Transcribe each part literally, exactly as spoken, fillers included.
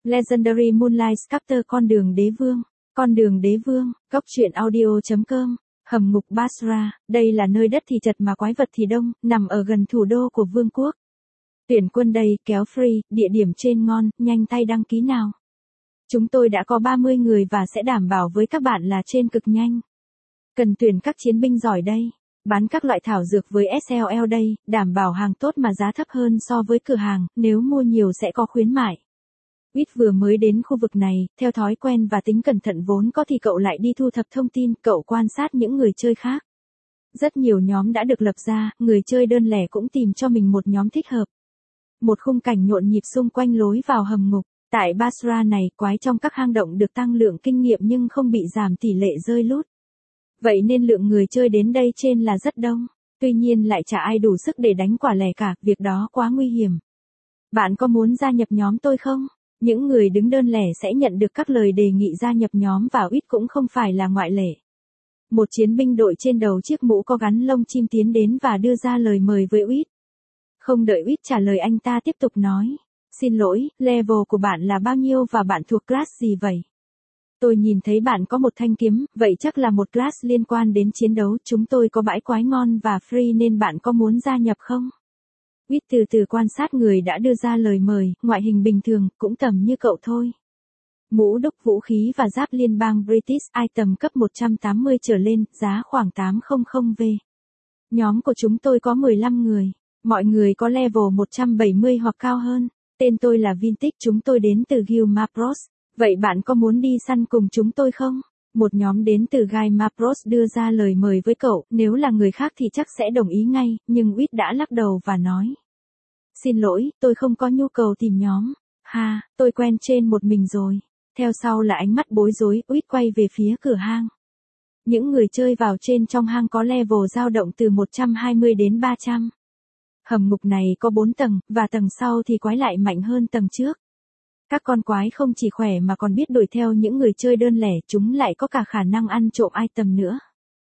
Legendary Moonlight Chapter Con đường đế vương. Con đường đế vương, góc truyện audio.com. Hầm ngục Basra, đây là nơi đất thì chật mà quái vật thì đông, nằm ở gần thủ đô của vương quốc. Tuyển quân đầy, kéo free, địa điểm trên ngon, nhanh tay đăng ký nào. Chúng tôi đã có ba mươi người và sẽ đảm bảo với các bạn là trên cực nhanh. Cần tuyển các chiến binh giỏi đây. Bán các loại thảo dược với ét lờ lờ đây, đảm bảo hàng tốt mà giá thấp hơn so với cửa hàng, nếu mua nhiều sẽ có khuyến mại. Wit vừa mới đến khu vực này, theo thói quen và tính cẩn thận vốn có thì cậu lại đi thu thập thông tin, cậu quan sát những người chơi khác. Rất nhiều nhóm đã được lập ra, người chơi đơn lẻ cũng tìm cho mình một nhóm thích hợp. Một khung cảnh nhộn nhịp xung quanh lối vào hầm ngục. Tại Basra này, quái trong các hang động được tăng lượng kinh nghiệm nhưng không bị giảm tỷ lệ rơi lút. Vậy nên lượng người chơi đến đây trên là rất đông. Tuy nhiên lại chả ai đủ sức để đánh quả lẻ cả, việc đó quá nguy hiểm. Bạn có muốn gia nhập nhóm tôi không? Những người đứng đơn lẻ sẽ nhận được các lời đề nghị gia nhập nhóm và Wit cũng không phải là ngoại lệ. Một chiến binh đội trên đầu chiếc mũ có gắn lông chim tiến đến và đưa ra lời mời với Wit. Không đợi Wit trả lời anh ta tiếp tục nói. Xin lỗi, level của bạn là bao nhiêu và bạn thuộc class gì vậy? Tôi nhìn thấy bạn có một thanh kiếm, vậy chắc là một class liên quan đến chiến đấu, chúng tôi có bãi quái ngon và free nên bạn có muốn gia nhập không? Wit từ từ quan sát người đã đưa ra lời mời, ngoại hình bình thường, cũng tầm như cậu thôi. Mũ đúc vũ khí và giáp liên bang British, item cấp một trăm tám mươi trở lên, giá khoảng tám trăm V. Nhóm của chúng tôi có mười lăm người, mọi người có level một trăm bảy mươi hoặc cao hơn. Tên tôi là Vintage, chúng tôi đến từ Guild Mapros. Vậy bạn có muốn đi săn cùng chúng tôi không? Một nhóm đến từ Guild Mapros đưa ra lời mời với cậu, nếu là người khác thì chắc sẽ đồng ý ngay, nhưng Wit đã lắc đầu và nói. Xin lỗi, tôi không có nhu cầu tìm nhóm. Ha, tôi quen trên một mình rồi. Theo sau là ánh mắt bối rối, Wit quay về phía cửa hang. Những người chơi vào trên trong hang có level dao động từ một trăm hai mươi đến ba trăm. Hầm ngục này có bốn tầng, và tầng sau thì quái lại mạnh hơn tầng trước. Các con quái không chỉ khỏe mà còn biết đuổi theo những người chơi đơn lẻ, chúng lại có cả khả năng ăn trộm item nữa.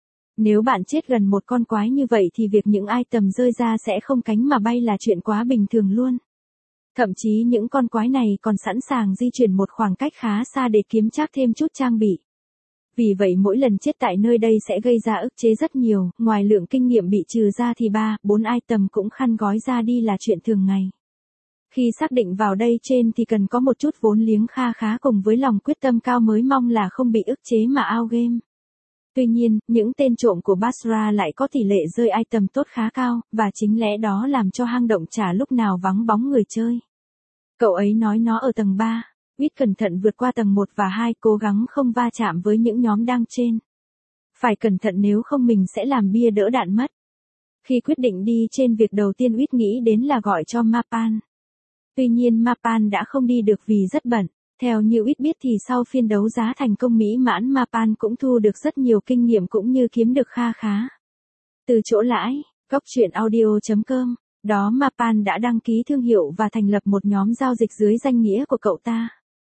Nếu bạn chết gần một con quái như vậy thì việc những item rơi ra sẽ không cánh mà bay là chuyện quá bình thường luôn. Thậm chí những con quái này còn sẵn sàng di chuyển một khoảng cách khá xa để kiếm trác thêm chút trang bị. Vì vậy mỗi lần chết tại nơi đây sẽ gây ra ức chế rất nhiều, ngoài lượng kinh nghiệm bị trừ ra thì ba, bốn item cũng khăn gói ra đi là chuyện thường ngày. Khi xác định vào đây trên thì cần có một chút vốn liếng kha khá cùng với lòng quyết tâm cao mới mong là không bị ức chế mà out game. Tuy nhiên, những tên trộm của Basra lại có tỷ lệ rơi item tốt khá cao, và chính lẽ đó làm cho hang động chả lúc nào vắng bóng người chơi. Cậu ấy nói nó ở tầng ba. Wit cẩn thận vượt qua tầng một và hai, cố gắng không va chạm với những nhóm đang trên. Phải cẩn thận nếu không mình sẽ làm bia đỡ đạn mất. Khi quyết định đi trên, việc đầu tiên Wit nghĩ đến là gọi cho Mapan. Tuy nhiên Mapan đã không đi được vì rất bận. Theo như Wit biết thì sau phiên đấu giá thành công mỹ mãn, Mapan cũng thu được rất nhiều kinh nghiệm cũng như kiếm được kha khá. Từ chỗ lãi, góc truyện audio.com, đó Mapan đã đăng ký thương hiệu và thành lập một nhóm giao dịch dưới danh nghĩa của cậu ta.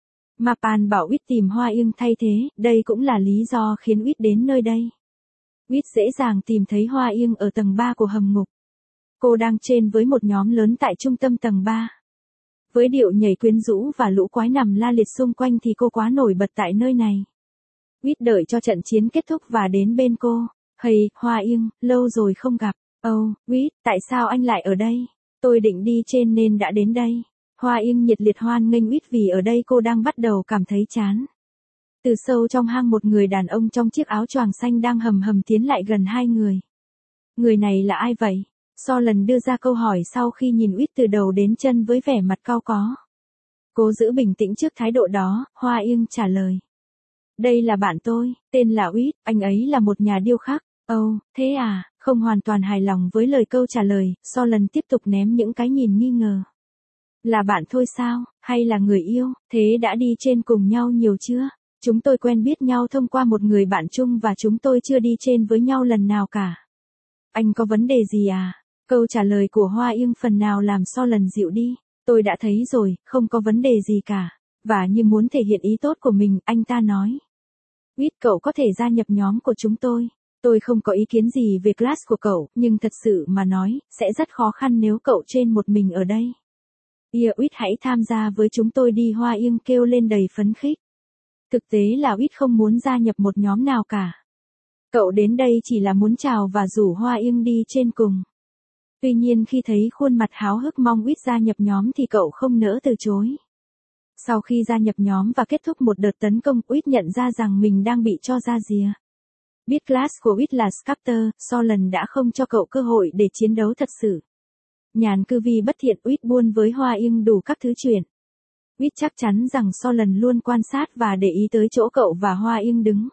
Mapan bảo Wit tìm Hoa Yên thay thế, đây cũng là lý do khiến Wit đến nơi đây. Wit dễ dàng tìm thấy Hoa Yên ở tầng ba của hầm ngục. Cô đang trên với một nhóm lớn tại trung tâm tầng ba. Với điệu nhảy quyến rũ và lũ quái nằm la liệt xung quanh thì cô quá nổi bật tại nơi này. Wit đợi cho trận chiến kết thúc và đến bên cô. Hey, Hoa Yên, lâu rồi không gặp. Oh, Wit, tại sao anh lại ở đây? Tôi định đi trên nên đã đến đây. Hoa Yên nhiệt liệt hoan nghênh Wit vì ở đây cô đang bắt đầu cảm thấy chán. Từ sâu trong hang một người đàn ông trong chiếc áo choàng xanh đang hầm hầm tiến lại gần hai người. Người này là ai vậy? Solan đưa ra câu hỏi sau khi nhìn Wit từ đầu đến chân với vẻ mặt cau có. Cố giữ bình tĩnh trước thái độ đó, Hoa Yên trả lời. Đây là bạn tôi, tên là Wit, anh ấy là một nhà điêu khắc. Ồ, oh, thế à, không hoàn toàn hài lòng với lời câu trả lời, Solan tiếp tục ném những cái nhìn nghi ngờ. Là bạn thôi sao, hay là người yêu, thế đã đi trên cùng nhau nhiều chưa? Chúng tôi quen biết nhau thông qua một người bạn chung và chúng tôi chưa đi trên với nhau lần nào cả. Anh có vấn đề gì à? Câu trả lời của Hoa Yên phần nào làm Solan dịu đi. Tôi đã thấy rồi, không có vấn đề gì cả. Và như muốn thể hiện ý tốt của mình, anh ta nói. Wit, cậu có thể gia nhập nhóm của chúng tôi. Tôi không có ý kiến gì về class của cậu, nhưng thật sự mà nói, sẽ rất khó khăn nếu cậu trên một mình ở đây. Yeah, Uyết hãy tham gia với chúng tôi đi, Hoa Ưng kêu lên đầy phấn khích. Thực tế là Uyết không muốn gia nhập một nhóm nào cả. Cậu đến đây chỉ là muốn chào và rủ Hoa Ưng đi trên cùng. Tuy nhiên khi thấy khuôn mặt háo hức mong Uyết gia nhập nhóm thì cậu không nỡ từ chối. Sau khi gia nhập nhóm và kết thúc một đợt tấn công, Uyết nhận ra rằng mình đang bị cho ra rìa. Biết class của Uyết là Sculptor, Solon đã không cho cậu cơ hội để chiến đấu thật sự. Nhàn cư vì bất thiện, Uyết buôn với Hoa Ưng đủ các thứ chuyện. Uyết chắc chắn rằng Solon luôn quan sát và để ý tới chỗ cậu và Hoa Ưng đứng.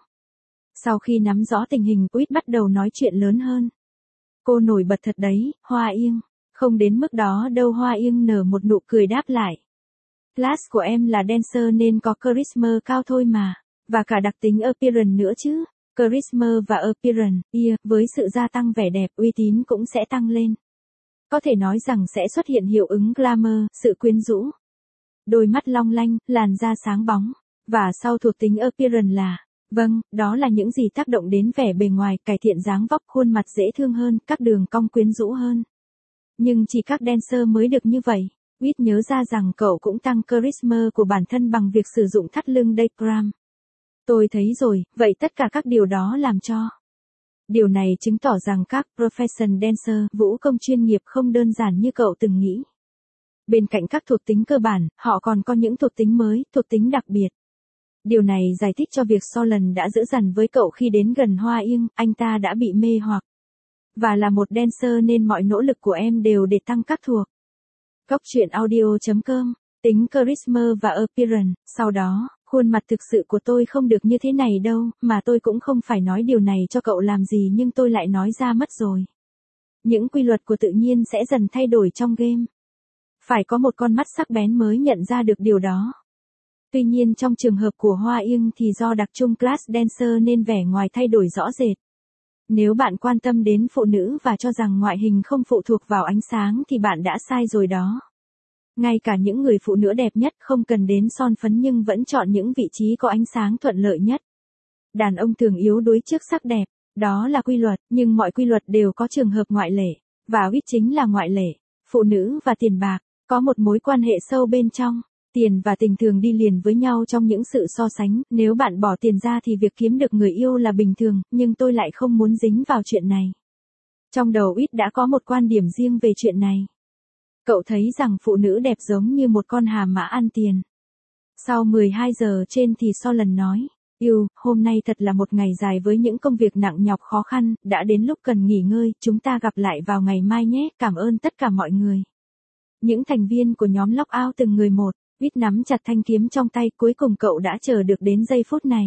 Sau khi nắm rõ tình hình, Uyết bắt đầu nói chuyện lớn hơn. Cô nổi bật thật đấy, Hoa Ưng. Không đến mức đó đâu, Hoa Ưng nở một nụ cười đáp lại. Class của em là dancer nên có charisma cao thôi mà. Và cả đặc tính appearance nữa chứ. Charisma và appearance, yeah, với sự gia tăng vẻ đẹp, uy tín cũng sẽ tăng lên. Có thể nói rằng sẽ xuất hiện hiệu ứng glamour, sự quyến rũ. Đôi mắt long lanh, làn da sáng bóng. Và sau thuộc tính appearance là, vâng, đó là những gì tác động đến vẻ bề ngoài, cải thiện dáng vóc, khuôn mặt dễ thương hơn, các đường cong quyến rũ hơn. Nhưng chỉ các dancer mới được như vậy. Uyết nhớ ra rằng cậu cũng tăng charisma của bản thân bằng việc sử dụng thắt lưng diagram. Tôi thấy rồi, vậy tất cả các điều đó làm cho. Điều này chứng tỏ rằng các profession dancer, vũ công chuyên nghiệp không đơn giản như cậu từng nghĩ. Bên cạnh các thuộc tính cơ bản, họ còn có những thuộc tính mới, thuộc tính đặc biệt. Điều này giải thích cho việc Solon đã giữ dằn với cậu khi đến gần Hoa Ưng, anh ta đã bị mê hoặc. Và là một dancer nên mọi nỗ lực của em đều để tăng các thuộc. Góc truyện audio chấm com, tính charisma và appearance, sau đó, khuôn mặt thực sự của tôi không được như thế này đâu, mà tôi cũng không phải nói điều này cho cậu làm gì nhưng tôi lại nói ra mất rồi. Những quy luật của tự nhiên sẽ dần thay đổi trong game. Phải có một con mắt sắc bén mới nhận ra được điều đó. Tuy nhiên trong trường hợp của Hoa Ưng thì do đặc trưng class dancer nên vẻ ngoài thay đổi rõ rệt. Nếu bạn quan tâm đến phụ nữ và cho rằng ngoại hình không phụ thuộc vào ánh sáng thì bạn đã sai rồi đó. Ngay cả những người phụ nữ đẹp nhất không cần đến son phấn nhưng vẫn chọn những vị trí có ánh sáng thuận lợi nhất. Đàn ông thường yếu đuối trước sắc đẹp, đó là quy luật, nhưng mọi quy luật đều có trường hợp ngoại lệ, và Uyết chính là ngoại lệ. Phụ nữ và tiền bạc, có một mối quan hệ sâu bên trong. Tiền và tình thường đi liền với nhau trong những sự so sánh, nếu bạn bỏ tiền ra thì việc kiếm được người yêu là bình thường, nhưng tôi lại không muốn dính vào chuyện này. Trong đầu Uyết đã có một quan điểm riêng về chuyện này. Cậu thấy rằng phụ nữ đẹp giống như một con hà mã ăn tiền. Sau mười hai giờ trên thì Solon nói, yêu, hôm nay thật là một ngày dài với những công việc nặng nhọc khó khăn, đã đến lúc cần nghỉ ngơi, chúng ta gặp lại vào ngày mai nhé, cảm ơn tất cả mọi người. Những thành viên của nhóm Lockout từng người một. Uyết nắm chặt thanh kiếm trong tay, cuối cùng cậu đã chờ được đến giây phút này.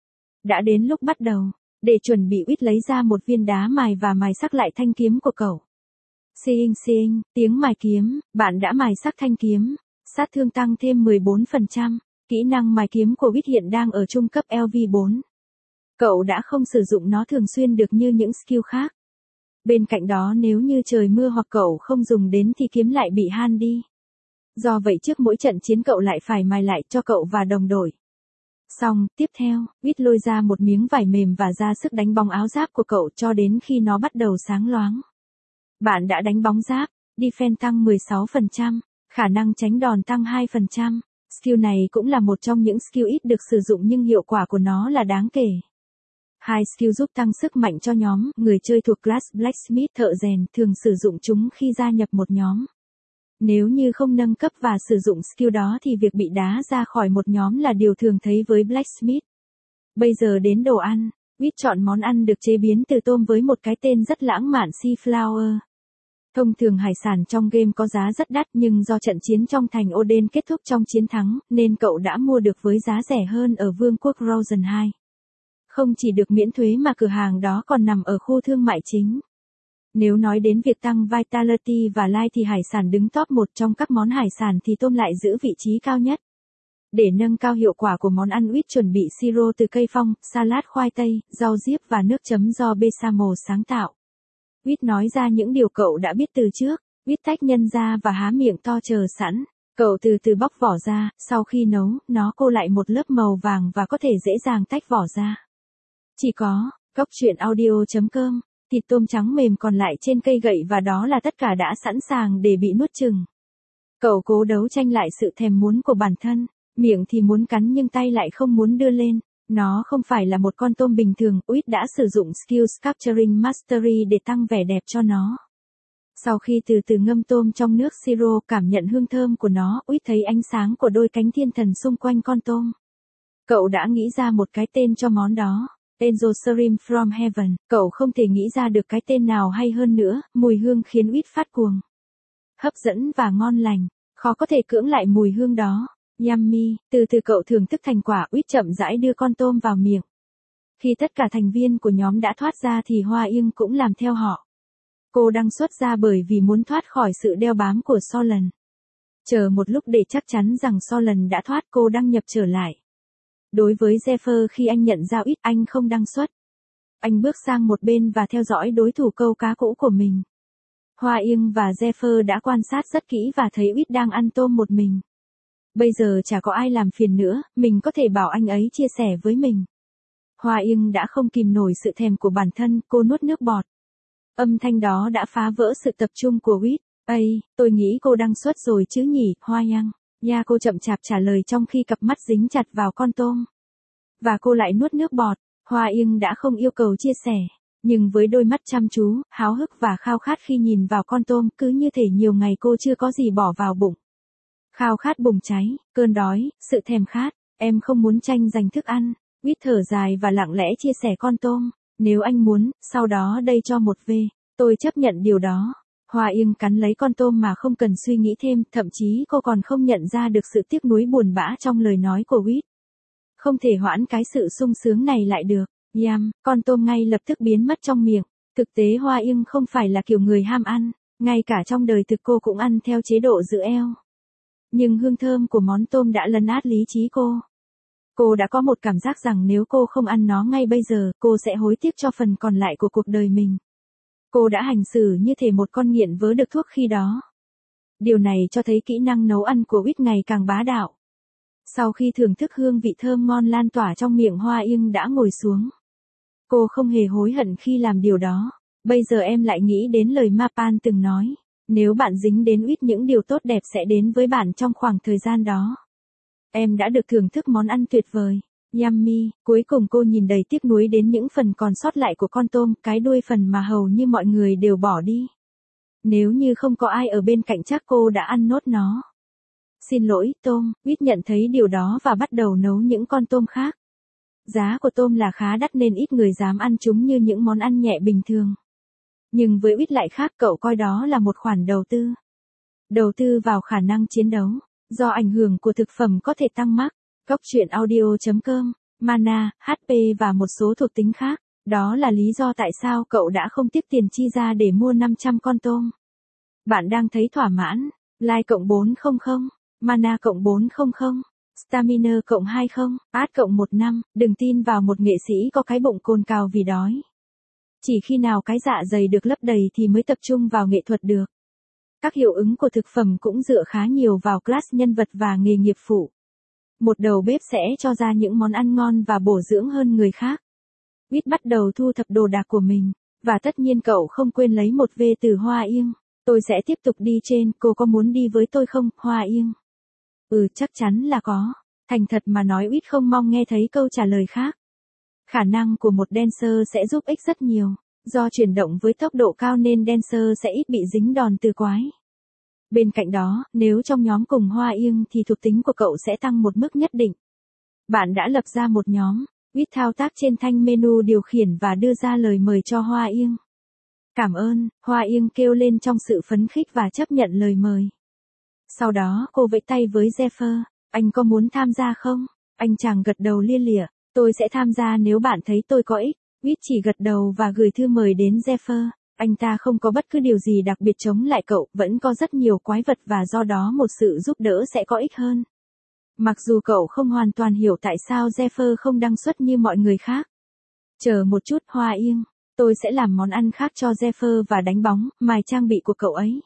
Đã đến lúc bắt đầu, để chuẩn bị Uyết lấy ra một viên đá mài và mài sắc lại thanh kiếm của cậu. Xinh xinh, tiếng mài kiếm, bạn đã mài sắc thanh kiếm, sát thương tăng thêm mười bốn phần trăm, kỹ năng mài kiếm của Uyết hiện đang ở trung cấp L V bốn. Cậu đã không sử dụng nó thường xuyên được như những skill khác. Bên cạnh đó nếu như trời mưa hoặc cậu không dùng đến thì kiếm lại bị han đi. Do vậy trước mỗi trận chiến cậu lại phải mài lại cho cậu và đồng đội. Xong, tiếp theo, Uyết lôi ra một miếng vải mềm và ra sức đánh bóng áo giáp của cậu cho đến khi nó bắt đầu sáng loáng. Bạn đã đánh bóng giáp, defense tăng mười sáu phần trăm, khả năng tránh đòn tăng hai phần trăm. Skill này cũng là một trong những skill ít được sử dụng nhưng hiệu quả của nó là đáng kể. Hai skill giúp tăng sức mạnh cho nhóm, người chơi thuộc class Blacksmith thợ rèn thường sử dụng chúng khi gia nhập một nhóm. Nếu như không nâng cấp và sử dụng skill đó thì việc bị đá ra khỏi một nhóm là điều thường thấy với Blacksmith. Bây giờ đến đồ ăn, Uyết chọn món ăn được chế biến từ tôm với một cái tên rất lãng mạn, Seaflower. Thông thường hải sản trong game có giá rất đắt nhưng do trận chiến trong thành Oden kết thúc trong chiến thắng, nên cậu đã mua được với giá rẻ hơn ở Vương quốc Rosen hai. Không chỉ được miễn thuế mà cửa hàng đó còn nằm ở khu thương mại chính. Nếu nói đến việc tăng Vitality và Life thì hải sản đứng top một trong các món hải sản thì tôm lại giữ vị trí cao nhất. Để nâng cao hiệu quả của món ăn, Uyết chuẩn bị siro từ cây phong, salad khoai tây, rau diếp và nước chấm do Bechamel sáng tạo. Uyết nói ra những điều cậu đã biết từ trước. Uyết tách nhân ra và há miệng to chờ sẵn. Cậu từ từ bóc vỏ ra, sau khi nấu, nó cô lại một lớp màu vàng và có thể dễ dàng tách vỏ ra. Chỉ có, góc truyện audio chấm com, thịt tôm trắng mềm còn lại trên cây gậy và đó là tất cả đã sẵn sàng để bị nuốt chừng. Cậu cố đấu tranh lại sự thèm muốn của bản thân, miệng thì muốn cắn nhưng tay lại không muốn đưa lên. Nó không phải là một con tôm bình thường, Uyết đã sử dụng Skills Capturing Mastery để tăng vẻ đẹp cho nó. Sau khi từ từ ngâm tôm trong nước siro, cảm nhận hương thơm của nó, Uyết thấy ánh sáng của đôi cánh thiên thần xung quanh con tôm. Cậu đã nghĩ ra một cái tên cho món đó. Angel Shrimp from Heaven. Cậu không thể nghĩ ra được cái tên nào hay hơn nữa, mùi hương khiến Uyết phát cuồng. Hấp dẫn và ngon lành, khó có thể cưỡng lại mùi hương đó. Yummy, từ từ cậu thưởng thức thành quả, Uyết chậm rãi đưa con tôm vào miệng. Khi tất cả thành viên của nhóm đã thoát ra thì Hoa Yên cũng làm theo họ. Cô đang xuất ra bởi vì muốn thoát khỏi sự đeo bám của Solon. Chờ một lúc để chắc chắn rằng Solon đã thoát, cô đăng nhập trở lại. Đối với Zephyr, khi anh nhận ra Uyết, anh không đăng xuất. Anh bước sang một bên và theo dõi đối thủ câu cá cũ của mình. Hoa Yên và Zephyr đã quan sát rất kỹ và thấy Uyết đang ăn tôm một mình. Bây giờ chả có ai làm phiền nữa, mình có thể bảo anh ấy chia sẻ với mình. Hoa Yên đã không kìm nổi sự thèm của bản thân, cô nuốt nước bọt. Âm thanh đó đã phá vỡ sự tập trung của Uyết. Ây, tôi nghĩ cô đăng xuất rồi chứ nhỉ, Hoa Yên. Ya cô chậm chạp trả lời trong khi cặp mắt dính chặt vào con tôm. Và cô lại nuốt nước bọt. Hoa Yên đã không yêu cầu chia sẻ. Nhưng với đôi mắt chăm chú, háo hức và khao khát khi nhìn vào con tôm, cứ như thể nhiều ngày cô chưa có gì bỏ vào bụng. Khao khát bùng cháy, cơn đói, sự thèm khát, em không muốn tranh giành thức ăn. Uyết thở dài và lặng lẽ chia sẻ con tôm. Nếu anh muốn, sau đó đây cho một vê, tôi chấp nhận điều đó. Hoa Yên cắn lấy con tôm mà không cần suy nghĩ thêm, thậm chí cô còn không nhận ra được sự tiếc nuối buồn bã trong lời nói của Uyết. Không thể hoãn cái sự sung sướng này lại được. Yam, con tôm ngay lập tức biến mất trong miệng. Thực tế Hoa Yên không phải là kiểu người ham ăn, ngay cả trong đời thực cô cũng ăn theo chế độ giữ eo. Nhưng hương thơm của món tôm đã lấn át lý trí cô. Cô đã có một cảm giác rằng nếu cô không ăn nó ngay bây giờ, cô sẽ hối tiếc cho phần còn lại của cuộc đời mình. Cô đã hành xử như thể một con nghiện vớ được thuốc khi đó. Điều này cho thấy kỹ năng nấu ăn của Uyết ngày càng bá đạo. Sau khi thưởng thức hương vị thơm ngon lan tỏa trong miệng, Hoa Yên đã ngồi xuống. Cô không hề hối hận khi làm điều đó. Bây giờ em lại nghĩ đến lời Mapan từng nói. Nếu bạn dính đến Uyết, những điều tốt đẹp sẽ đến với bạn trong khoảng thời gian đó. Em đã được thưởng thức món ăn tuyệt vời. Yummy, cuối cùng cô nhìn đầy tiếc nuối đến những phần còn sót lại của con tôm, cái đuôi phần mà hầu như mọi người đều bỏ đi. Nếu như không có ai ở bên cạnh chắc cô đã ăn nốt nó. Xin lỗi, tôm, Uyết nhận thấy điều đó và bắt đầu nấu những con tôm khác. Giá của tôm là khá đắt nên ít người dám ăn chúng như những món ăn nhẹ bình thường. Nhưng với Uyết lại khác, cậu coi đó là một khoản đầu tư. Đầu tư vào khả năng chiến đấu. Do ảnh hưởng của thực phẩm có thể tăng mắc, Góc truyện audio chấm com, mana, hát pê và một số thuộc tính khác. Đó là lý do tại sao cậu đã không tiếc tiền chi ra để mua năm trăm con tôm. Bạn đang thấy thỏa mãn. Like cộng bốn trăm, mana cộng bốn trăm, stamina cộng hai mươi, át cộng một năm. Đừng tin vào một nghệ sĩ có cái bụng cồn cào vì đói. Chỉ khi nào cái dạ dày được lấp đầy thì mới tập trung vào nghệ thuật được. Các hiệu ứng của thực phẩm cũng dựa khá nhiều vào class nhân vật và nghề nghiệp phụ. Một đầu bếp sẽ cho ra những món ăn ngon và bổ dưỡng hơn người khác. Uyết bắt đầu thu thập đồ đạc của mình, và tất nhiên cậu không quên lấy một vê từ Hoa Yên. Tôi sẽ tiếp tục đi trên, cô có muốn đi với tôi không, Hoa Yên? Ừ, chắc chắn là có. Thành thật mà nói, Uyết không mong nghe thấy câu trả lời khác. Khả năng của một dancer sẽ giúp ích rất nhiều. Do chuyển động với tốc độ cao nên dancer sẽ ít bị dính đòn từ quái. Bên cạnh đó, nếu trong nhóm cùng Hoa Yên thì thuộc tính của cậu sẽ tăng một mức nhất định. Bạn đã lập ra một nhóm. Uyết thao tác trên thanh menu điều khiển và đưa ra lời mời cho Hoa Yên. Cảm ơn, Hoa Yên kêu lên trong sự phấn khích và chấp nhận lời mời. Sau đó cô vẫy tay với Zephyr. Anh có muốn tham gia không? Anh chàng gật đầu lia lịa. Tôi sẽ tham gia nếu bạn thấy tôi có ích. Uyết chỉ gật đầu và gửi thư mời đến Zephyr. Anh ta không có bất cứ điều gì đặc biệt chống lại cậu, vẫn có rất nhiều quái vật và do đó một sự giúp đỡ sẽ có ích hơn. Mặc dù cậu không hoàn toàn hiểu tại sao Zephyr không đăng xuất như mọi người khác. Chờ một chút, Hoa Yên. Tôi sẽ làm món ăn khác cho Zephyr và đánh bóng, mài trang bị của cậu ấy.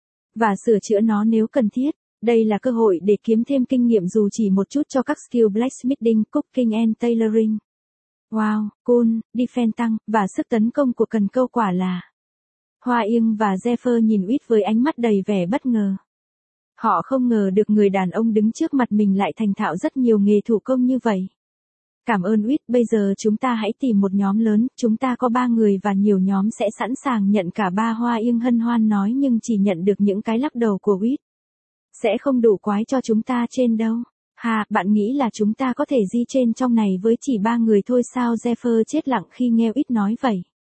Và sửa chữa nó nếu cần thiết. Đây là cơ hội để kiếm thêm kinh nghiệm dù chỉ một chút cho các skill blacksmithing, cooking and tailoring. Wow, cool, defense tăng, và sức tấn công của cần câu quả là. Hoa Yên và Zephyr nhìn Uyết với ánh mắt đầy vẻ bất ngờ. Họ không ngờ được người đàn ông đứng trước mặt mình lại thành thạo rất nhiều nghề thủ công như vậy. Cảm ơn Uyết, bây giờ chúng ta hãy tìm một nhóm lớn, chúng ta có ba người và nhiều nhóm sẽ sẵn sàng nhận cả ba. Hoa Yên hân hoan nói nhưng chỉ nhận được những cái lắc đầu của Uyết. Sẽ không đủ quái cho chúng ta trên đâu. Hà, bạn nghĩ là chúng ta có thể di trên trong này với chỉ ba người thôi sao? Zephyr chết lặng khi nghe Uyết nói vậy.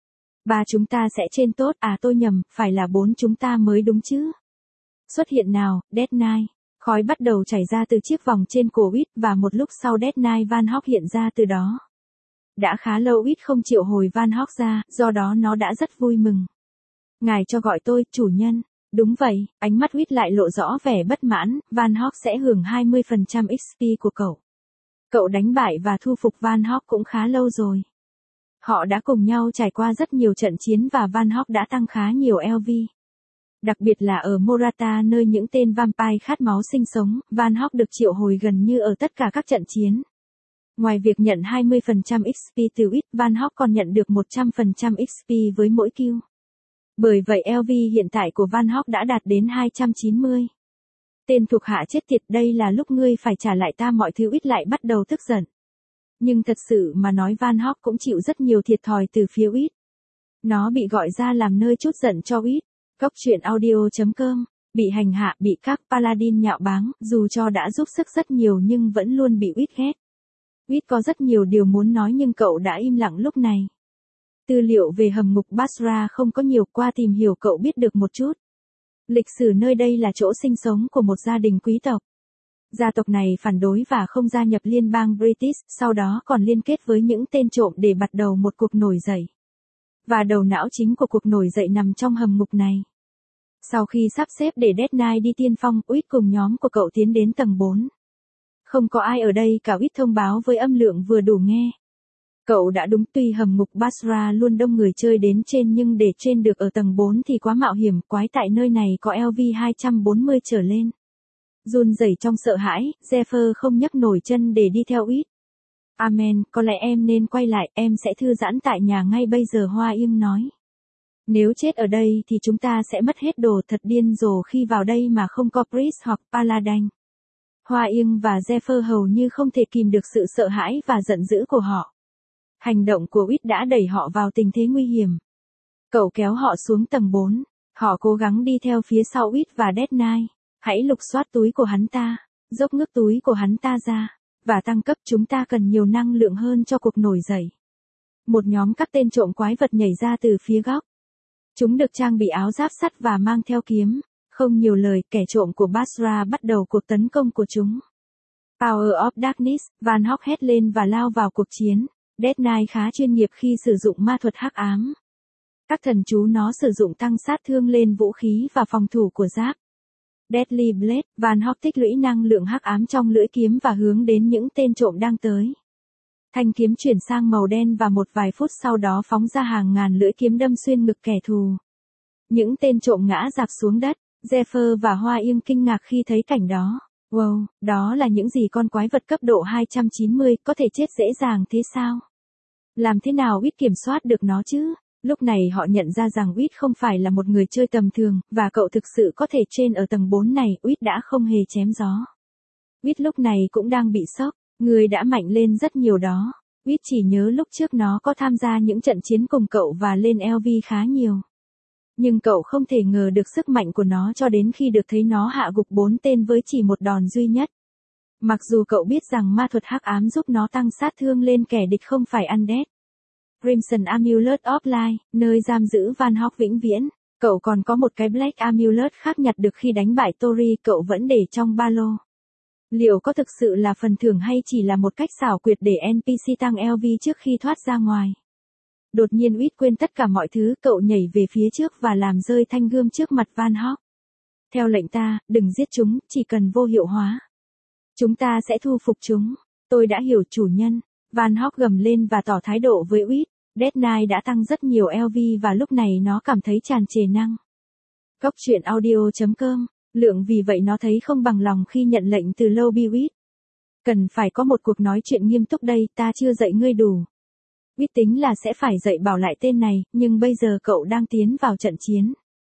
Ba chúng ta sẽ trên tốt, à tôi nhầm, phải là bốn chúng ta mới đúng chứ. Xuất hiện nào, Dead Knight. Khói bắt đầu chảy ra từ chiếc vòng trên cổ Uyết và một lúc sau Dead Knight Van Hog hiện ra từ đó. Đã khá lâu Uyết không triệu hồi Van Hog ra, do đó nó đã rất vui mừng. Ngài cho gọi tôi, chủ nhân. Đúng vậy, ánh mắt Uyết lại lộ rõ vẻ bất mãn, Van Hog sẽ hưởng hai mươi phần trăm ích pê của cậu. Cậu đánh bại và thu phục Van Hog cũng khá lâu rồi. Họ đã cùng nhau trải qua rất nhiều trận chiến và Van Hog đã tăng khá nhiều lờ vê. Đặc biệt là ở Morata nơi những tên vampire khát máu sinh sống, Van Hog được triệu hồi gần như ở tất cả các trận chiến. Ngoài việc nhận hai mươi phần trăm ích pê từ Uyết, Van Hog còn nhận được một trăm phần trăm ích pê với mỗi kill. Bởi vậy lờ vê hiện tại của Van Hog đã đạt đến hai trăm chín mươi. Tên thuộc hạ chết tiệt, đây là lúc ngươi phải trả lại ta mọi thứ. Uyết lại bắt đầu tức giận. Nhưng thật sự mà nói Van Hog cũng chịu rất nhiều thiệt thòi từ phía Uyết. Nó bị gọi ra làm nơi trút giận cho Uyết. Góc truyện audio chấm com, bị hành hạ, bị các paladin nhạo báng, dù cho đã giúp sức rất nhiều nhưng vẫn luôn bị Uyết ghét. Uyết có rất nhiều điều muốn nói nhưng cậu đã im lặng lúc này. Tư liệu về hầm ngục Basra không có nhiều, qua tìm hiểu cậu biết được một chút. Lịch sử nơi đây là chỗ sinh sống của một gia đình quý tộc. Gia tộc này phản đối và không gia nhập liên bang British, sau đó còn liên kết với những tên trộm để bắt đầu một cuộc nổi dậy. Và đầu não chính của cuộc nổi dậy nằm trong hầm ngục này. Sau khi sắp xếp để Dead Knight đi tiên phong, Uyết cùng nhóm của cậu tiến đến tầng bốn. Không có ai ở đây cả, Uyết thông báo với âm lượng vừa đủ nghe. Cậu đã đúng, tuy hầm ngục Basra luôn đông người chơi đến trên nhưng để trên được ở tầng bốn thì quá mạo hiểm, quái tại nơi này có lờ vê hai trăm bốn mươi trở lên. Run rẩy trong sợ hãi, Zephyr không nhấc nổi chân để đi theo Uyết. Amen, có lẽ em nên quay lại, em sẽ thư giãn tại nhà ngay bây giờ, Hoa Yên nói. Nếu chết ở đây thì chúng ta sẽ mất hết đồ, thật điên rồ khi vào đây mà không có priest hoặc paladin. Hoa Yên và Zephyr hầu như không thể kìm được sự sợ hãi và giận dữ của họ. Hành động của Uyết đã đẩy họ vào tình thế nguy hiểm. Cậu kéo họ xuống tầng bốn, họ cố gắng đi theo phía sau Uyết và Dead Knight. Hãy lục soát túi của hắn ta, dốc ngước túi của hắn ta ra, và tăng cấp, chúng ta cần nhiều năng lượng hơn cho cuộc nổi dậy. Một nhóm các tên trộm quái vật nhảy ra từ phía góc. Chúng được trang bị áo giáp sắt và mang theo kiếm. Không nhiều lời, kẻ trộm của Basra bắt đầu cuộc tấn công của chúng. Power of Darkness, Van Hog hét lên và lao vào cuộc chiến. Dead Knight khá chuyên nghiệp khi sử dụng ma thuật hắc ám. Các thần chú nó sử dụng tăng sát thương lên vũ khí và phòng thủ của giáp. Deadly Blade, Van Hog tích lũy năng lượng hắc ám trong lưỡi kiếm và hướng đến những tên trộm đang tới. Thanh kiếm chuyển sang màu đen và một vài phút sau đó phóng ra hàng ngàn lưỡi kiếm đâm xuyên ngực kẻ thù. Những tên trộm ngã rạp xuống đất, Zephyr và Hoa Yên kinh ngạc khi thấy cảnh đó. Wow, đó là những gì con quái vật cấp độ hai trăm chín mươi, có thể chết dễ dàng thế sao? Làm thế nào Uyết kiểm soát được nó chứ? Lúc này họ nhận ra rằng Uyết không phải là một người chơi tầm thường, và cậu thực sự có thể trên ở tầng bốn này. Uyết đã không hề chém gió. Uyết lúc này cũng đang bị sốc, người đã mạnh lên rất nhiều đó. Uyết chỉ nhớ lúc trước nó có tham gia những trận chiến cùng cậu và lên lờ vê khá nhiều. Nhưng cậu không thể ngờ được sức mạnh của nó cho đến khi được thấy nó hạ gục bốn tên với chỉ một đòn duy nhất. Mặc dù cậu biết rằng ma thuật hắc ám giúp nó tăng sát thương lên kẻ địch không phải undead. Crimson Amulet of Light, nơi giam giữ Van Hog vĩnh viễn. Cậu còn có một cái Black Amulet khác nhặt được khi đánh bại Tori, cậu vẫn để trong ba lô. Liệu có thực sự là phần thưởng hay chỉ là một cách xảo quyệt để en pê xê tăng lờ vê trước khi thoát ra ngoài? Đột nhiên Uyết quên tất cả mọi thứ, cậu nhảy về phía trước và làm rơi thanh gươm trước mặt Van Hog. Theo lệnh ta, đừng giết chúng, chỉ cần vô hiệu hóa. Chúng ta sẽ thu phục chúng. Tôi đã hiểu, chủ nhân. Van Hog gầm lên và tỏ thái độ với Uyết. Dead Knight đã tăng rất nhiều lờ vê và lúc này nó cảm thấy tràn trề năng. Góc truyện audio chấm com, lượng vì vậy nó thấy không bằng lòng khi nhận lệnh từ Lobby Uyết. Cần phải có một cuộc nói chuyện nghiêm túc đây, ta chưa dạy ngươi đủ. Uyết tính là sẽ phải dạy bảo lại tên này, nhưng bây giờ cậu đang tiến vào trận chiến.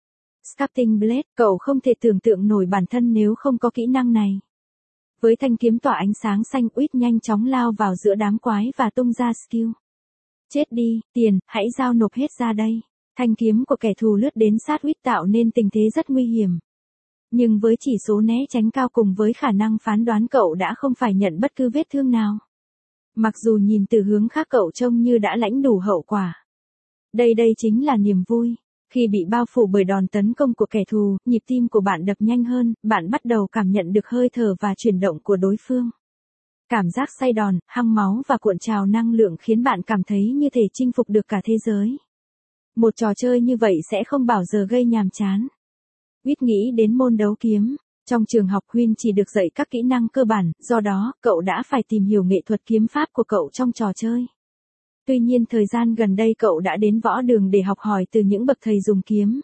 Sculpting Blade, cậu không thể tưởng tượng nổi bản thân nếu không có kỹ năng này. Với thanh kiếm tỏa ánh sáng xanh, Uýt nhanh chóng lao vào giữa đám quái và tung ra skill. Chết đi, tiền, hãy giao nộp hết ra đây. Thanh kiếm của kẻ thù lướt đến sát Uýt tạo nên tình thế rất nguy hiểm. Nhưng với chỉ số né tránh cao cùng với khả năng phán đoán, cậu đã không phải nhận bất cứ vết thương nào. Mặc dù nhìn từ hướng khác cậu trông như đã lãnh đủ hậu quả. Đây đây chính là niềm vui. Khi bị bao phủ bởi đòn tấn công của kẻ thù, nhịp tim của bạn đập nhanh hơn, bạn bắt đầu cảm nhận được hơi thở và chuyển động của đối phương. Cảm giác say đòn, hăng máu và cuộn trào năng lượng khiến bạn cảm thấy như thể chinh phục được cả thế giới. Một trò chơi như vậy sẽ không bao giờ gây nhàm chán. Uýt nghĩ đến môn đấu kiếm. Trong trường học Huyên chỉ được dạy các kỹ năng cơ bản, do đó, cậu đã phải tìm hiểu nghệ thuật kiếm pháp của cậu trong trò chơi. Tuy nhiên thời gian gần đây cậu đã đến võ đường để học hỏi từ những bậc thầy dùng kiếm.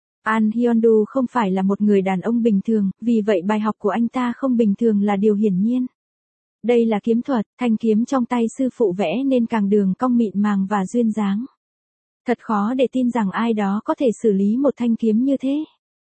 An Hyundu không phải là một người đàn ông bình thường, vì vậy bài học của anh ta không bình thường là điều hiển nhiên. Đây là kiếm thuật, thanh kiếm trong tay sư phụ vẽ nên càng đường cong mịn màng và duyên dáng. Thật khó để tin rằng ai đó có thể xử lý một thanh kiếm như thế.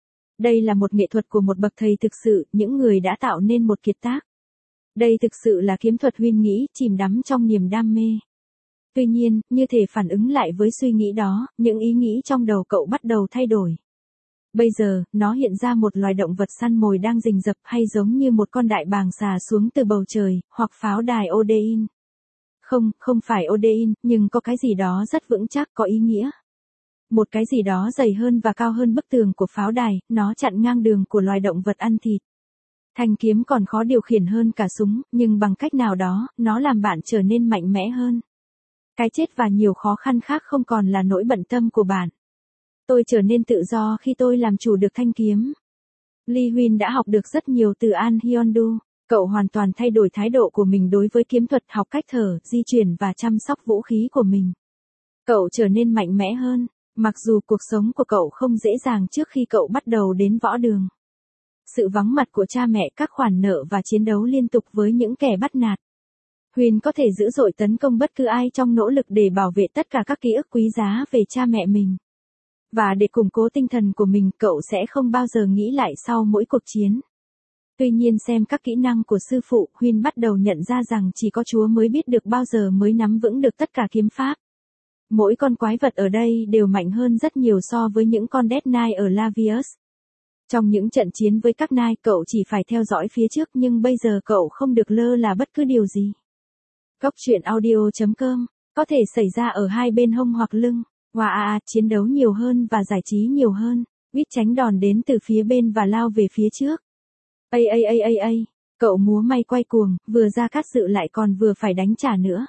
Đây là một nghệ thuật của một bậc thầy thực sự, những người đã tạo nên một kiệt tác. Đây thực sự là kiếm thuật Huyên nghĩ, chìm đắm trong niềm đam mê. Tuy nhiên, như thể phản ứng lại với suy nghĩ đó, những ý nghĩ trong đầu cậu bắt đầu thay đổi. Bây giờ, nó hiện ra một loài động vật săn mồi đang rình rập hay giống như một con đại bàng xà xuống từ bầu trời, hoặc pháo đài Odein. Không, không phải Odein, nhưng có cái gì đó rất vững chắc, có ý nghĩa. Một cái gì đó dày hơn và cao hơn bức tường của pháo đài, nó chặn ngang đường của loài động vật ăn thịt. Thanh kiếm còn khó điều khiển hơn cả súng, nhưng bằng cách nào đó, nó làm bạn trở nên mạnh mẽ hơn. Cái chết và nhiều khó khăn khác không còn là nỗi bận tâm của bạn. Tôi trở nên tự do khi tôi làm chủ được thanh kiếm. Lee Huyên đã học được rất nhiều từ An Hyundu. Cậu hoàn toàn thay đổi thái độ của mình đối với kiếm thuật, học cách thở, di chuyển và chăm sóc vũ khí của mình. Cậu trở nên mạnh mẽ hơn, mặc dù cuộc sống của cậu không dễ dàng trước khi cậu bắt đầu đến võ đường. Sự vắng mặt của cha mẹ, các khoản nợ và chiến đấu liên tục với những kẻ bắt nạt. Huyên có thể dữ dội tấn công bất cứ ai trong nỗ lực để bảo vệ tất cả các ký ức quý giá về cha mẹ mình. Và để củng cố tinh thần của mình, cậu sẽ không bao giờ nghĩ lại sau mỗi cuộc chiến. Tuy nhiên xem các kỹ năng của sư phụ, Huyên bắt đầu nhận ra rằng chỉ có Chúa mới biết được bao giờ mới nắm vững được tất cả kiếm pháp. Mỗi con quái vật ở đây đều mạnh hơn rất nhiều so với những con Death Knight ở Lavius. Trong những trận chiến với các Knight, cậu chỉ phải theo dõi phía trước, nhưng bây giờ cậu không được lơ là bất cứ điều gì. Góc truyện audio chấm com có thể xảy ra ở hai bên hông hoặc lưng. Wow, chiến đấu nhiều hơn và giải trí nhiều hơn. Uýt tránh đòn đến từ phía bên và lao về phía trước. Ây ây ây ây ây, cậu múa may quay cuồng, vừa ra cát dự lại còn vừa phải đánh trả nữa.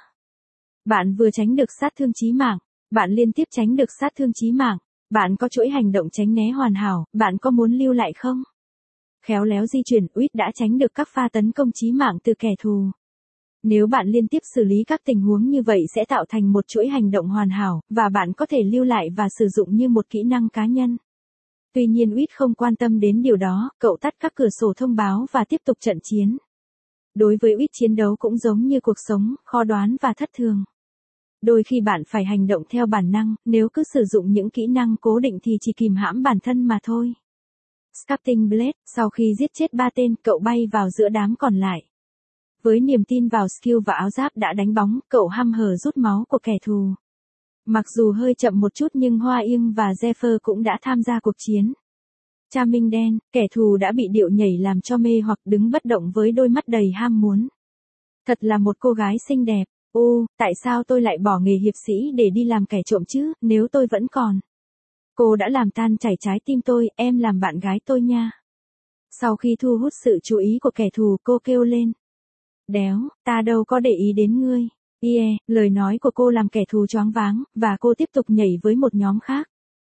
Bạn vừa tránh được sát thương chí mạng, bạn liên tiếp tránh được sát thương chí mạng, bạn có chuỗi hành động tránh né hoàn hảo, bạn có muốn lưu lại không? Khéo léo di chuyển, Uýt đã tránh được các pha tấn công chí mạng từ kẻ thù. Nếu bạn liên tiếp xử lý các tình huống như vậy sẽ tạo thành một chuỗi hành động hoàn hảo, và bạn có thể lưu lại và sử dụng như một kỹ năng cá nhân. Tuy nhiên Uýt không quan tâm đến điều đó, cậu tắt các cửa sổ thông báo và tiếp tục trận chiến. Đối với Uýt, chiến đấu cũng giống như cuộc sống, khó đoán và thất thường. Đôi khi bạn phải hành động theo bản năng, nếu cứ sử dụng những kỹ năng cố định thì chỉ kìm hãm bản thân mà thôi. Sculpting Blade, sau khi giết chết ba tên, cậu bay vào giữa đám còn lại. Với niềm tin vào skill và áo giáp đã đánh bóng, cậu hăm hở rút máu của kẻ thù. Mặc dù hơi chậm một chút nhưng Hoa Yên và Zephyr cũng đã tham gia cuộc chiến. Cha Minh Đen, kẻ thù đã bị điệu nhảy làm cho mê hoặc đứng bất động với đôi mắt đầy ham muốn. Thật là một cô gái xinh đẹp. Ô, tại sao tôi lại bỏ nghề hiệp sĩ để đi làm kẻ trộm chứ, nếu tôi vẫn còn. Cô đã làm tan chảy trái tim tôi, em làm bạn gái tôi nha. Sau khi thu hút sự chú ý của kẻ thù, cô kêu lên. Đéo, ta đâu có để ý đến ngươi. Yeah, lời nói của cô làm kẻ thù choáng váng, và cô tiếp tục nhảy với một nhóm khác.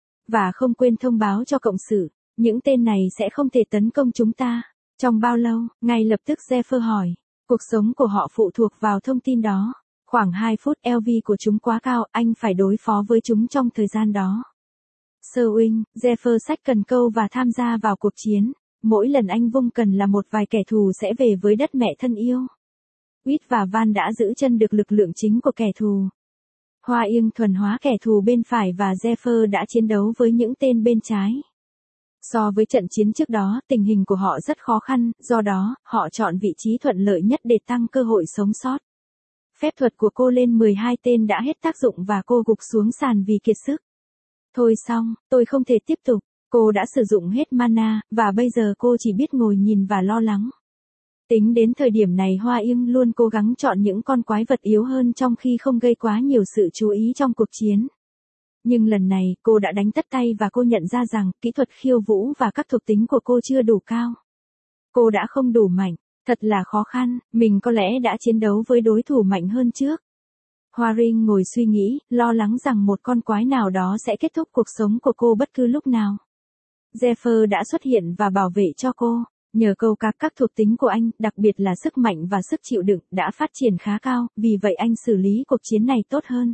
Và không quên thông báo cho cộng sự, những tên này sẽ không thể tấn công chúng ta. Trong bao lâu, ngay lập tức Zephyr hỏi. Cuộc sống của họ phụ thuộc vào thông tin đó. Khoảng hai phút, lờ vê của chúng quá cao, anh phải đối phó với chúng trong thời gian đó. Sir Wing, Zephyr xách cần câu và tham gia vào cuộc chiến. Mỗi lần anh vung cần là một vài kẻ thù sẽ về với đất mẹ thân yêu. Uýt và Van đã giữ chân được lực lượng chính của kẻ thù. Hoa Yên thuần hóa kẻ thù bên phải và Zephyr đã chiến đấu với những tên bên trái. So với trận chiến trước đó, tình hình của họ rất khó khăn, do đó, họ chọn vị trí thuận lợi nhất để tăng cơ hội sống sót. Phép thuật của cô lên mười hai tên đã hết tác dụng và cô gục xuống sàn vì kiệt sức. Thôi xong, tôi không thể tiếp tục. Cô đã sử dụng hết mana, và bây giờ cô chỉ biết ngồi nhìn và lo lắng. Tính đến thời điểm này Hoa Yên luôn cố gắng chọn những con quái vật yếu hơn trong khi không gây quá nhiều sự chú ý trong cuộc chiến. Nhưng lần này, cô đã đánh tất tay và cô nhận ra rằng, kỹ thuật khiêu vũ và các thuộc tính của cô chưa đủ cao. Cô đã không đủ mạnh, thật là khó khăn, mình có lẽ đã chiến đấu với đối thủ mạnh hơn trước. Hoa Ring ngồi suy nghĩ, lo lắng rằng một con quái nào đó sẽ kết thúc cuộc sống của cô bất cứ lúc nào. Zephyr đã xuất hiện và bảo vệ cho cô. Nhờ câu cá các thuộc tính của anh, đặc biệt là sức mạnh và sức chịu đựng, đã phát triển khá cao, vì vậy anh xử lý cuộc chiến này tốt hơn.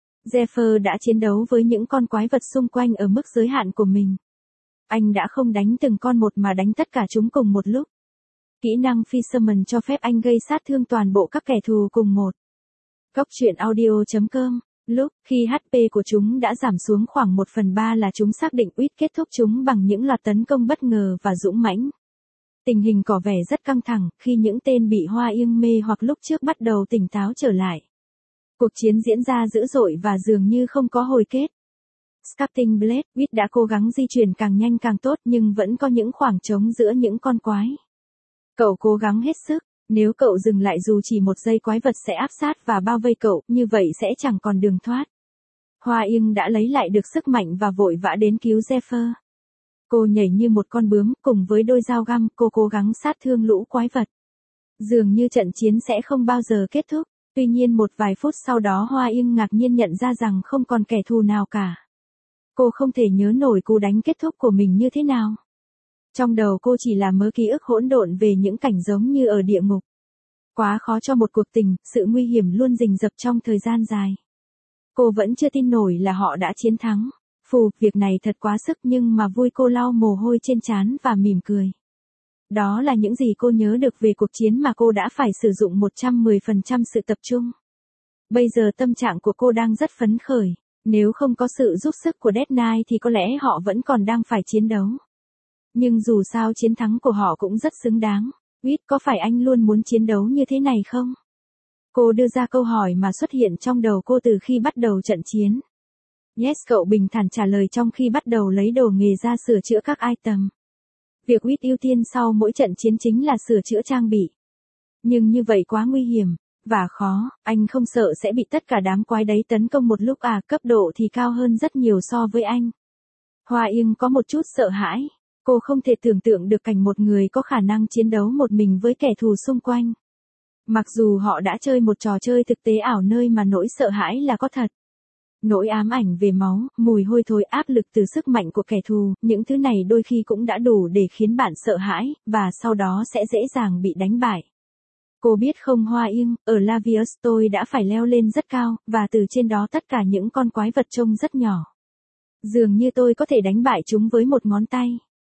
Zephyr đã chiến đấu với những con quái vật xung quanh ở mức giới hạn của mình. Anh đã không đánh từng con một mà đánh tất cả chúng cùng một lúc. Kỹ năng Fisherman cho phép anh gây sát thương toàn bộ các kẻ thù cùng một. Góc truyện audio chấm com. Lúc, khi hát pê của chúng đã giảm xuống khoảng một phần ba là chúng xác định Uýt kết thúc chúng bằng những loạt tấn công bất ngờ và dũng mãnh. Tình hình có vẻ rất căng thẳng khi những tên bị Hoa Yên mê hoặc lúc trước bắt đầu tỉnh táo trở lại. Cuộc chiến diễn ra dữ dội và dường như không có hồi kết. Scarping Blade, Uýt đã cố gắng di chuyển càng nhanh càng tốt nhưng vẫn có những khoảng trống giữa những con quái. Cậu cố gắng hết sức, nếu cậu dừng lại dù chỉ một giây quái vật sẽ áp sát và bao vây cậu, như vậy sẽ chẳng còn đường thoát. Hoa Yên đã lấy lại được sức mạnh và vội vã đến cứu Zephyr. Cô nhảy như một con bướm, cùng với đôi dao găm, cô cố gắng sát thương lũ quái vật. Dường như trận chiến sẽ không bao giờ kết thúc, tuy nhiên một vài phút sau đó Hoa Yên ngạc nhiên nhận ra rằng không còn kẻ thù nào cả. Cô không thể nhớ nổi cú đánh kết thúc của mình như thế nào. Trong đầu cô chỉ là mớ ký ức hỗn độn về những cảnh giống như ở địa ngục. Quá khó cho một cuộc tình, sự nguy hiểm luôn rình rập trong thời gian dài. Cô vẫn chưa tin nổi là họ đã chiến thắng. Phù, việc này thật quá sức nhưng mà vui. Cô lau mồ hôi trên trán và mỉm cười. Đó là những gì cô nhớ được về cuộc chiến mà cô đã phải sử dụng một trăm mười phần trăm sự tập trung. Bây giờ tâm trạng của cô đang rất phấn khởi. Nếu không có sự giúp sức của Dead Knight thì có lẽ họ vẫn còn đang phải chiến đấu. Nhưng dù sao chiến thắng của họ cũng rất xứng đáng. Uýt, có phải anh luôn muốn chiến đấu như thế này không? Cô đưa ra câu hỏi mà xuất hiện trong đầu cô từ khi bắt đầu trận chiến. Yes, cậu bình thản trả lời trong khi bắt đầu lấy đồ nghề ra sửa chữa các item. Việc Uýt ưu tiên sau mỗi trận chiến chính là sửa chữa trang bị. Nhưng như vậy quá nguy hiểm, và khó, anh không sợ sẽ bị tất cả đám quái đấy tấn công một lúc à, cấp độ thì cao hơn rất nhiều so với anh. Hoa Yên có một chút sợ hãi. Cô không thể tưởng tượng được cảnh một người có khả năng chiến đấu một mình với kẻ thù xung quanh. Mặc dù họ đã chơi một trò chơi thực tế ảo nơi mà nỗi sợ hãi là có thật. Nỗi ám ảnh về máu, mùi hôi thối, áp lực từ sức mạnh của kẻ thù, những thứ này đôi khi cũng đã đủ để khiến bạn sợ hãi, và sau đó sẽ dễ dàng bị đánh bại. Cô biết không Hoa Yên, ở Lavius tôi đã phải leo lên rất cao, và từ trên đó tất cả những con quái vật trông rất nhỏ. Dường như tôi có thể đánh bại chúng với một ngón tay.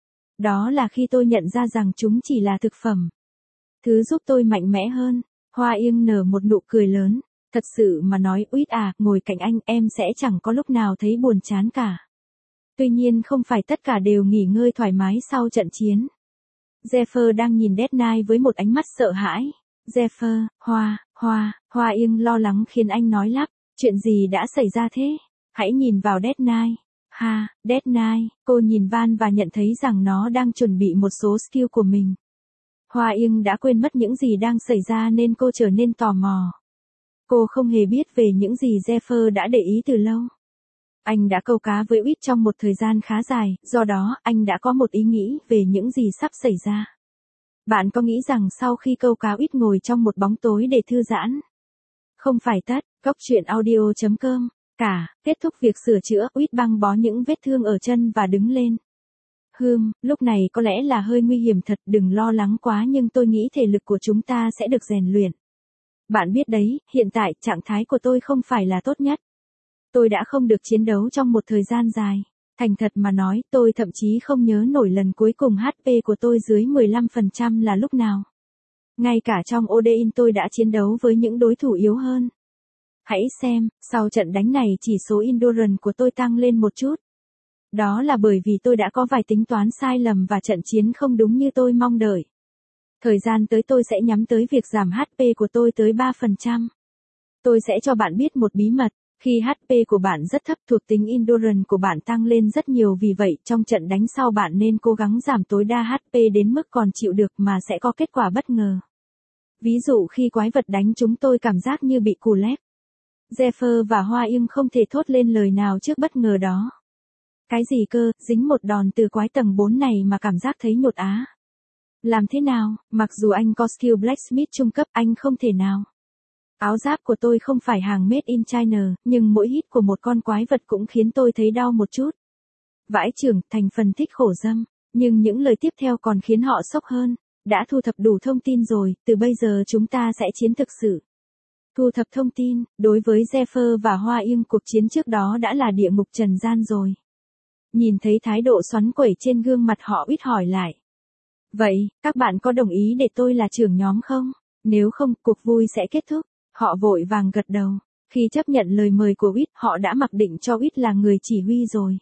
Đó là khi tôi nhận ra rằng chúng chỉ là thực phẩm. Thứ giúp tôi mạnh mẽ hơn. Hoa Yên nở một nụ cười lớn. Thật sự mà nói, Uýt à, ngồi cạnh anh em sẽ chẳng có lúc nào thấy buồn chán cả. Tuy nhiên không phải tất cả đều nghỉ ngơi thoải mái sau trận chiến. Zephyr đang nhìn Dead Knight với một ánh mắt sợ hãi. Zephyr, Hoa, Hoa, Hoa Yên lo lắng khiến anh nói lắp. Chuyện gì đã xảy ra thế? Hãy nhìn vào Dead Knight. Ha, Dead Knight, cô nhìn Van và nhận thấy rằng nó đang chuẩn bị một số skill của mình. Hoa Yên đã quên mất những gì đang xảy ra nên cô trở nên tò mò. Cô không hề biết về những gì Zephyr đã để ý từ lâu. Anh đã câu cá với Uýt trong một thời gian khá dài, do đó anh đã có một ý nghĩ về những gì sắp xảy ra. Bạn có nghĩ rằng sau khi câu cá Uýt ngồi trong một bóng tối để thư giãn? Không phải tất, góc truyện audio chấm com. Cả, kết thúc việc sửa chữa, Uýt băng bó những vết thương ở chân và đứng lên. Hừm, lúc này có lẽ là hơi nguy hiểm thật, đừng lo lắng quá nhưng tôi nghĩ thể lực của chúng ta sẽ được rèn luyện. Bạn biết đấy, hiện tại trạng thái của tôi không phải là tốt nhất. Tôi đã không được chiến đấu trong một thời gian dài. Thành thật mà nói, tôi thậm chí không nhớ nổi lần cuối cùng hát pê của tôi dưới mười lăm phần trăm là lúc nào. Ngay cả trong Odein tôi đã chiến đấu với những đối thủ yếu hơn. Hãy xem, sau trận đánh này chỉ số endurance của tôi tăng lên một chút. Đó là bởi vì tôi đã có vài tính toán sai lầm và trận chiến không đúng như tôi mong đợi. Thời gian tới tôi sẽ nhắm tới việc giảm hát pê của tôi tới ba phần trăm. Tôi sẽ cho bạn biết một bí mật, khi hát pê của bạn rất thấp thuộc tính endurance của bạn tăng lên rất nhiều, vì vậy trong trận đánh sau bạn nên cố gắng giảm tối đa hát pê đến mức còn chịu được mà sẽ có kết quả bất ngờ. Ví dụ khi quái vật đánh chúng tôi cảm giác như bị cù lép. Zephyr và Hoa Ưng không thể thốt lên lời nào trước bất ngờ đó. Cái gì cơ, dính một đòn từ quái tầng bốn này mà cảm giác thấy nhột á. Làm thế nào, mặc dù anh có skill blacksmith trung cấp anh không thể nào. Áo giáp của tôi không phải hàng made in China, nhưng mỗi hit của một con quái vật cũng khiến tôi thấy đau một chút. Vãi chưởng, thành phần thích khổ dâm, nhưng những lời tiếp theo còn khiến họ sốc hơn. Đã thu thập đủ thông tin rồi, từ bây giờ chúng ta sẽ chiến thực sự. Thu thập thông tin, đối với Zephyr và Hoa Ưng cuộc chiến trước đó đã là địa ngục trần gian rồi. Nhìn thấy thái độ xoắn quẩy trên gương mặt họ, Uýt hỏi lại. Vậy, các bạn có đồng ý để tôi là trưởng nhóm không? Nếu không, cuộc vui sẽ kết thúc. Họ vội vàng gật đầu. Khi chấp nhận lời mời của Uýt, họ đã mặc định cho Uýt là người chỉ huy rồi.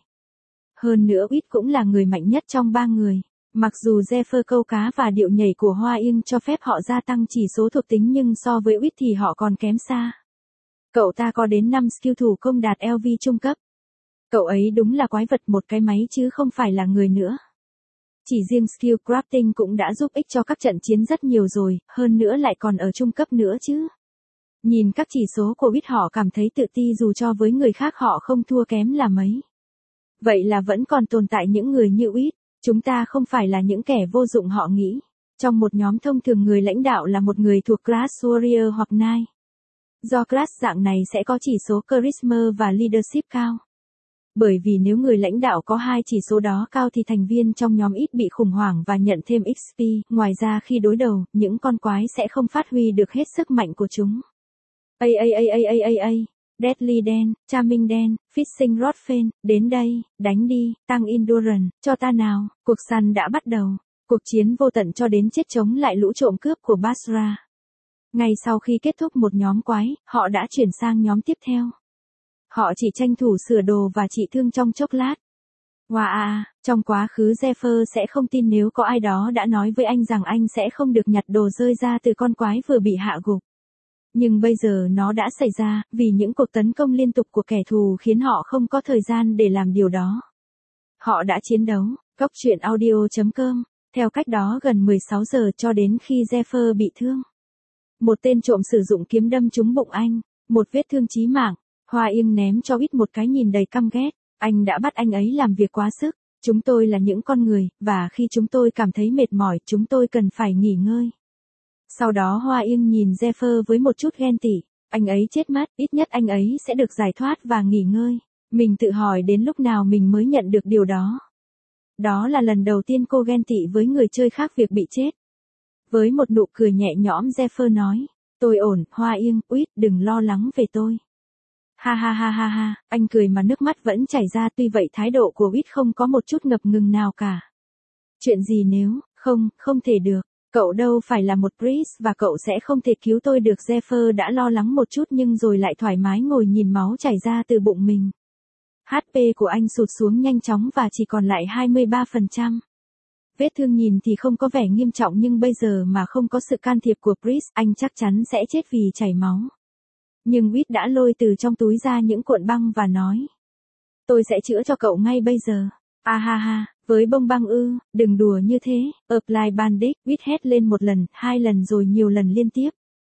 Hơn nữa Uýt cũng là người mạnh nhất trong ba người. Mặc dù Zephyr câu cá và điệu nhảy của Hoa Ưng cho phép họ gia tăng chỉ số thuộc tính, nhưng so với Uýt thì họ còn kém xa. Cậu ta có đến năm skill thủ công đạt lờ vê trung cấp. Cậu ấy đúng là quái vật, một cái máy chứ không phải là người nữa. Chỉ riêng skill crafting cũng đã giúp ích cho các trận chiến rất nhiều rồi, hơn nữa lại còn ở trung cấp nữa chứ. Nhìn các chỉ số của Uýt họ cảm thấy tự ti dù cho với người khác họ không thua kém là mấy. Vậy là vẫn còn tồn tại những người như Uýt, chúng ta không phải là những kẻ vô dụng họ nghĩ. Trong một nhóm thông thường người lãnh đạo là một người thuộc class warrior hoặc knight. Do class dạng này sẽ có chỉ số charisma và leadership cao. Bởi vì nếu người lãnh đạo có hai chỉ số đó cao thì thành viên trong nhóm ít bị khủng hoảng và nhận thêm ích pê, ngoài ra khi đối đầu, những con quái sẽ không phát huy được hết sức mạnh của chúng. A a a a a a a, Deadly Den, Charming Den, Fishing Rod Fan, đến đây, đánh đi, tăng endurance, cho ta nào, cuộc săn đã bắt đầu. Cuộc chiến vô tận cho đến chết chống lại lũ trộm cướp của Basra. Ngay sau khi kết thúc một nhóm quái, họ đã chuyển sang nhóm tiếp theo. Họ chỉ tranh thủ sửa đồ và trị thương trong chốc lát. Wow, trong quá khứ Zephyr sẽ không tin nếu có ai đó đã nói với anh rằng anh sẽ không được nhặt đồ rơi ra từ con quái vừa bị hạ gục. Nhưng bây giờ nó đã xảy ra, vì những cuộc tấn công liên tục của kẻ thù khiến họ không có thời gian để làm điều đó. Họ đã chiến đấu, góc truyện audio chấm com, theo cách đó gần mười sáu giờ cho đến khi Zephyr bị thương. Một tên trộm sử dụng kiếm đâm trúng bụng anh, một vết thương chí mạng. Hoa Ưng ném cho Uýt một cái nhìn đầy căm ghét, anh đã bắt anh ấy làm việc quá sức, chúng tôi là những con người, và khi chúng tôi cảm thấy mệt mỏi chúng tôi cần phải nghỉ ngơi. Sau đó Hoa Ưng nhìn Zephyr với một chút ghen tị, anh ấy chết mất, ít nhất anh ấy sẽ được giải thoát và nghỉ ngơi. Mình tự hỏi đến lúc nào mình mới nhận được điều đó. Đó là lần đầu tiên cô ghen tị với người chơi khác việc bị chết. Với một nụ cười nhẹ nhõm Zephyr nói, tôi ổn, Hoa Ưng, Uýt đừng lo lắng về tôi. Ha ha ha ha ha, anh cười mà nước mắt vẫn chảy ra, tuy vậy thái độ của Uýt không có một chút ngập ngừng nào cả. Chuyện gì nếu, không, không thể được, cậu đâu phải là một priest và cậu sẽ không thể cứu tôi được. Zephyr đã lo lắng một chút nhưng rồi lại thoải mái ngồi nhìn máu chảy ra từ bụng mình. hát pê của anh sụt xuống nhanh chóng và chỉ còn lại hai mươi ba phần trăm. Vết thương nhìn thì không có vẻ nghiêm trọng nhưng bây giờ mà không có sự can thiệp của priest, anh chắc chắn sẽ chết vì chảy máu. Nhưng Uýt đã lôi từ trong túi ra những cuộn băng và nói. Tôi sẽ chữa cho cậu ngay bây giờ. À ha ha, với bông băng ư, đừng đùa như thế. Apply bandage, Uýt hét lên một lần, hai lần rồi nhiều lần liên tiếp.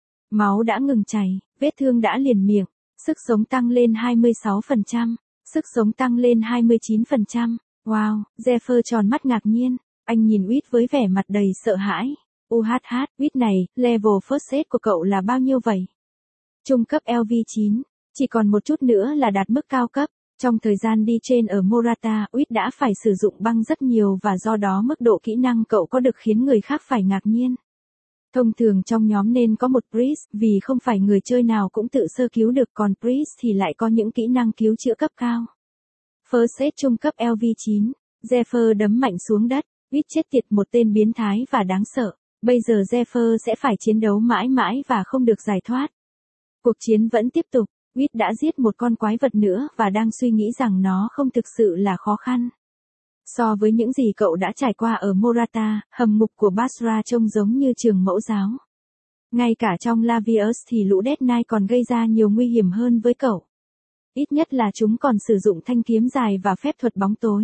Máu đã ngừng chảy, vết thương đã liền miệng, sức sống tăng lên hai mươi sáu phần trăm, sức sống tăng lên hai mươi chín phần trăm. Wow, Zephyr tròn mắt ngạc nhiên, anh nhìn Uýt với vẻ mặt đầy sợ hãi. U hát hát, Uýt này, level first aid của cậu là bao nhiêu vậy? Trung cấp lờ vê chín, chỉ còn một chút nữa là đạt mức cao cấp. Trong thời gian đi trên ở Morata, Uýt đã phải sử dụng băng rất nhiều và do đó mức độ kỹ năng cậu có được khiến người khác phải ngạc nhiên. Thông thường trong nhóm nên có một priest, vì không phải người chơi nào cũng tự sơ cứu được, còn priest thì lại có những kỹ năng cứu chữa cấp cao. First aid trung cấp lờ vê chín, Zephyr đấm mạnh xuống đất, Uýt chết tiệt, một tên biến thái và đáng sợ. Bây giờ Zephyr sẽ phải chiến đấu mãi mãi và không được giải thoát. Cuộc chiến vẫn tiếp tục, Whit đã giết một con quái vật nữa và đang suy nghĩ rằng nó không thực sự là khó khăn. So với những gì cậu đã trải qua ở Morata, hầm ngục của Basra trông giống như trường mẫu giáo. Ngay cả trong Lavius thì lũ Death Knight còn gây ra nhiều nguy hiểm hơn với cậu. Ít nhất là chúng còn sử dụng thanh kiếm dài và phép thuật bóng tối.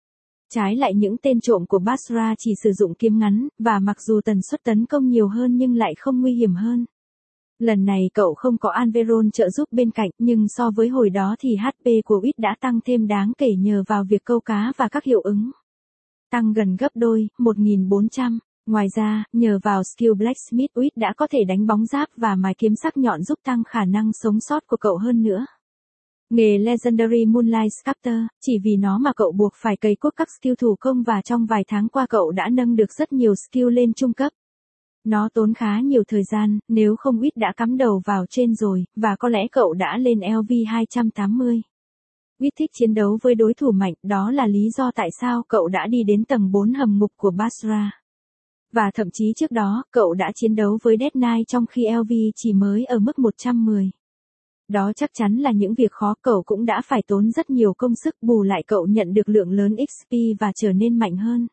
Trái lại những tên trộm của Basra chỉ sử dụng kiếm ngắn, và mặc dù tần suất tấn công nhiều hơn nhưng lại không nguy hiểm hơn. Lần này cậu không có Anveron trợ giúp bên cạnh, nhưng so với hồi đó thì hát pê của Whit đã tăng thêm đáng kể nhờ vào việc câu cá và các hiệu ứng. Tăng gần gấp đôi, một nghìn bốn trăm. Ngoài ra, nhờ vào skill Blacksmith, Whit đã có thể đánh bóng giáp và mài kiếm sắc nhọn giúp tăng khả năng sống sót của cậu hơn nữa. Nghề Legendary Moonlight Sculptor, chỉ vì nó mà cậu buộc phải cày cuốc các skill thủ công và trong vài tháng qua cậu đã nâng được rất nhiều skill lên trung cấp. Nó tốn khá nhiều thời gian, nếu không Whit đã cắm đầu vào trên rồi, và có lẽ cậu đã lên L V hai trăm tám mươi. Whit thích chiến đấu với đối thủ mạnh, đó là lý do tại sao cậu đã đi đến tầng bốn hầm ngục của Basra. Và thậm chí trước đó, cậu đã chiến đấu với Death Knight trong khi L V chỉ mới ở mức một trăm mười. Đó chắc chắn là những việc khó, cậu cũng đã phải tốn rất nhiều công sức, bù lại cậu nhận được lượng lớn ích pê và trở nên mạnh hơn.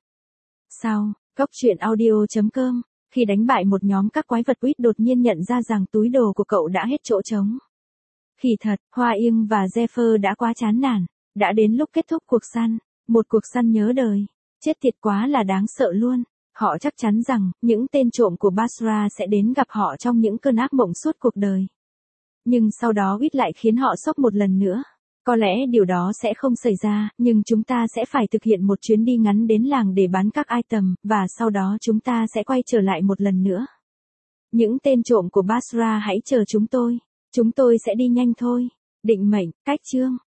Sau, Góc truyện audio chấm com, khi đánh bại một nhóm các quái vật, Whit đột nhiên nhận ra rằng túi đồ của cậu đã hết chỗ trống. Kỳ thật, Hoa Yên và Zephyr đã quá chán nản, đã đến lúc kết thúc cuộc săn, một cuộc săn nhớ đời. Chết tiệt quá là đáng sợ luôn. Họ chắc chắn rằng, những tên trộm của Basra sẽ đến gặp họ trong những cơn ác mộng suốt cuộc đời. Nhưng sau đó Whit lại khiến họ sốc một lần nữa. Có lẽ điều đó sẽ không xảy ra, nhưng chúng ta sẽ phải thực hiện một chuyến đi ngắn đến làng để bán các item, và sau đó chúng ta sẽ quay trở lại một lần nữa. Những tên trộm của Basra hãy chờ chúng tôi. Chúng tôi sẽ đi nhanh thôi. Định mệnh, cách chương.